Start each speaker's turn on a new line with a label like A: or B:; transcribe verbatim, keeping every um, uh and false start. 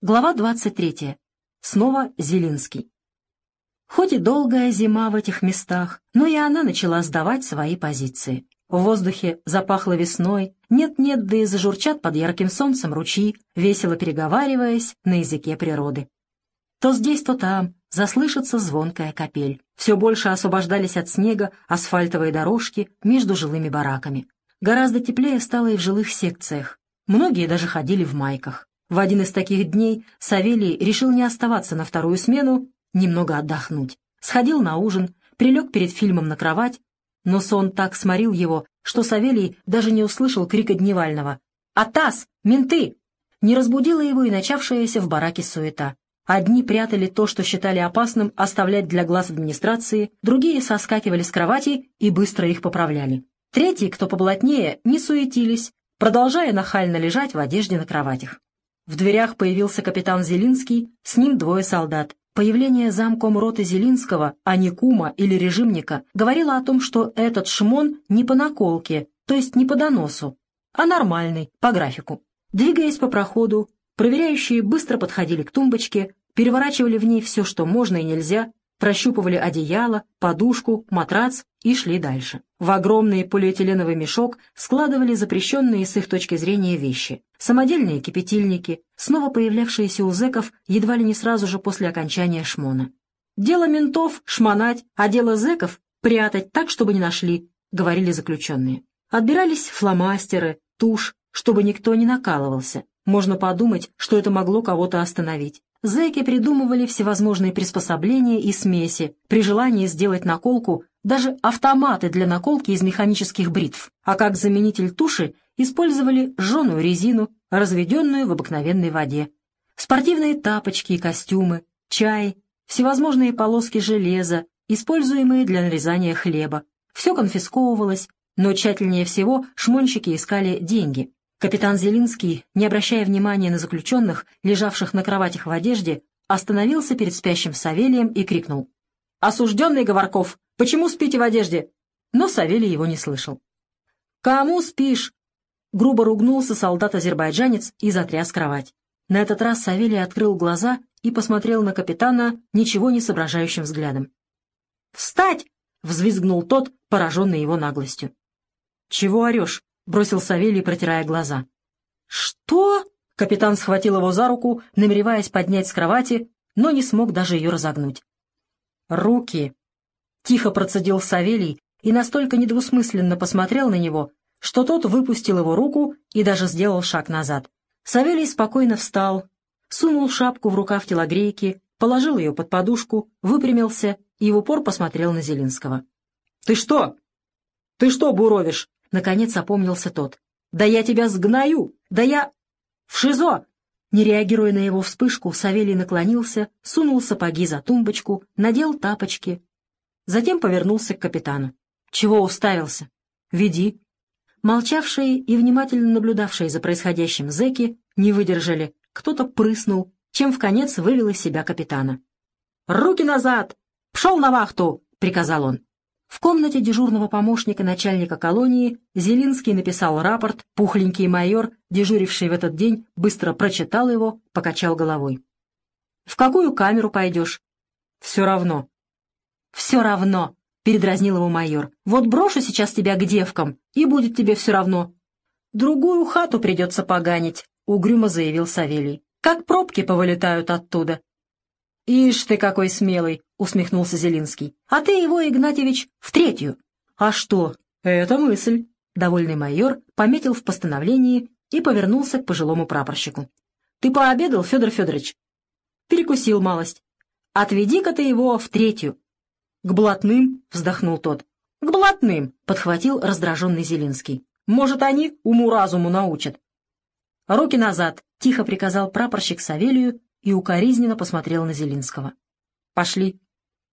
A: Глава двадцать третья. Снова Зелинский. Хоть и долгая зима в этих местах, но и она начала сдавать свои позиции. В воздухе запахло весной, нет-нет, да и зажурчат под ярким солнцем ручьи, весело переговариваясь на языке природы. То здесь, то там заслышится звонкая капель. Все больше освобождались от снега асфальтовые дорожки между жилыми бараками. Гораздо теплее стало и в жилых секциях. Многие даже ходили в майках. В один из таких дней Савелий решил не оставаться на вторую смену, немного отдохнуть. Сходил на ужин, прилег перед фильмом на кровать, но сон так сморил его, что Савелий даже не услышал крика Дневального: «Атас! Менты!» Не разбудила его и начавшаяся в бараке суета. Одни прятали то, что считали опасным оставлять для глаз администрации, другие соскакивали с кровати и быстро их поправляли. Третьи, кто поплотнее, не суетились, продолжая нахально лежать в одежде на кроватях. В дверях появился капитан Зелинский, с ним двое солдат. Появление замкомроты Зелинского, а не кума или режимника, говорило о том, что этот шмон не по наколке, то есть не по доносу, а нормальный, по графику. Двигаясь по проходу, проверяющие быстро подходили к тумбочке, переворачивали в ней все, что можно и нельзя, прощупывали одеяло, подушку, матрац и шли дальше. В огромный полиэтиленовый мешок складывали запрещенные с их точки зрения вещи. Самодельные кипятильники, снова появлявшиеся у зэков едва ли не сразу же после окончания шмона. «Дело ментов — шмонать, а дело зэков — прятать так, чтобы не нашли», — говорили заключенные. Отбирались фломастеры, тушь, чтобы никто не накалывался. Можно подумать, что это могло кого-то остановить. Зэки придумывали всевозможные приспособления и смеси, при желании сделать наколку, даже автоматы для наколки из механических бритв, а как заменитель туши использовали жженую резину, разведенную в обыкновенной воде. Спортивные тапочки и костюмы, чай, всевозможные полоски железа, используемые для нарезания хлеба. Все конфисковывалось, но тщательнее всего шмонщики искали деньги. Капитан Зелинский, не обращая внимания на заключенных, лежавших на кроватях в одежде, остановился перед спящим Савелием и крикнул: «Осужденный Говорков, почему спите в одежде?» Но Савелий его не слышал. «Кому спишь?» Грубо ругнулся солдат-азербайджанец и затряс кровать. На этот раз Савелий открыл глаза и посмотрел на капитана ничего не соображающим взглядом. «Встать!» — взвизгнул тот, пораженный его наглостью. «Чего орешь?» — бросил Савелий, протирая глаза. «Что?» — капитан схватил его за руку, намереваясь поднять с кровати, но не смог даже ее разогнуть. «Руки!» — тихо процедил Савелий и настолько недвусмысленно посмотрел на него, что тот выпустил его руку и даже сделал шаг назад. Савелий спокойно встал, сунул шапку в рукав телогрейки, положил ее под подушку, выпрямился и в упор посмотрел на Зелинского. «Ты что? Ты что буровишь?» Наконец опомнился тот. «Да я тебя сгною! Да я... в ШИЗО!» Не реагируя на его вспышку, Савелий наклонился, сунул сапоги за тумбочку, надел тапочки. Затем повернулся к капитану. «Чего уставился? Веди». Молчавшие и внимательно наблюдавшие за происходящим зэки не выдержали. Кто-то прыснул, чем вконец вывел из себя капитана. «Руки назад! Пшел на вахту!» — приказал он. В комнате дежурного помощника начальника колонии Зелинский написал рапорт, пухленький майор, дежуривший в этот день, быстро прочитал его, покачал головой. «В какую камеру пойдешь?» «Все равно». «Все равно», — передразнил его майор. «Вот брошу сейчас тебя к девкам, и будет тебе все равно». «Другую хату придется поганить», — угрюмо заявил Савелий. «Как пробки повылетают оттуда». «Ишь ты какой смелый!» — усмехнулся Зелинский. «А ты его, Игнатьевич, в третью». «А что? Это мысль!» Довольный майор пометил в постановлении и повернулся к пожилому прапорщику. «Ты пообедал, Федор Федорович?» «Перекусил малость». «Отведи-ка ты его в третью». «К блатным?» — вздохнул тот. «К блатным!» — подхватил раздраженный Зелинский. «Может, они уму-разуму научат». «Руки назад!» — тихо приказал прапорщик Савелию и укоризненно посмотрел на Зелинского. «Пошли».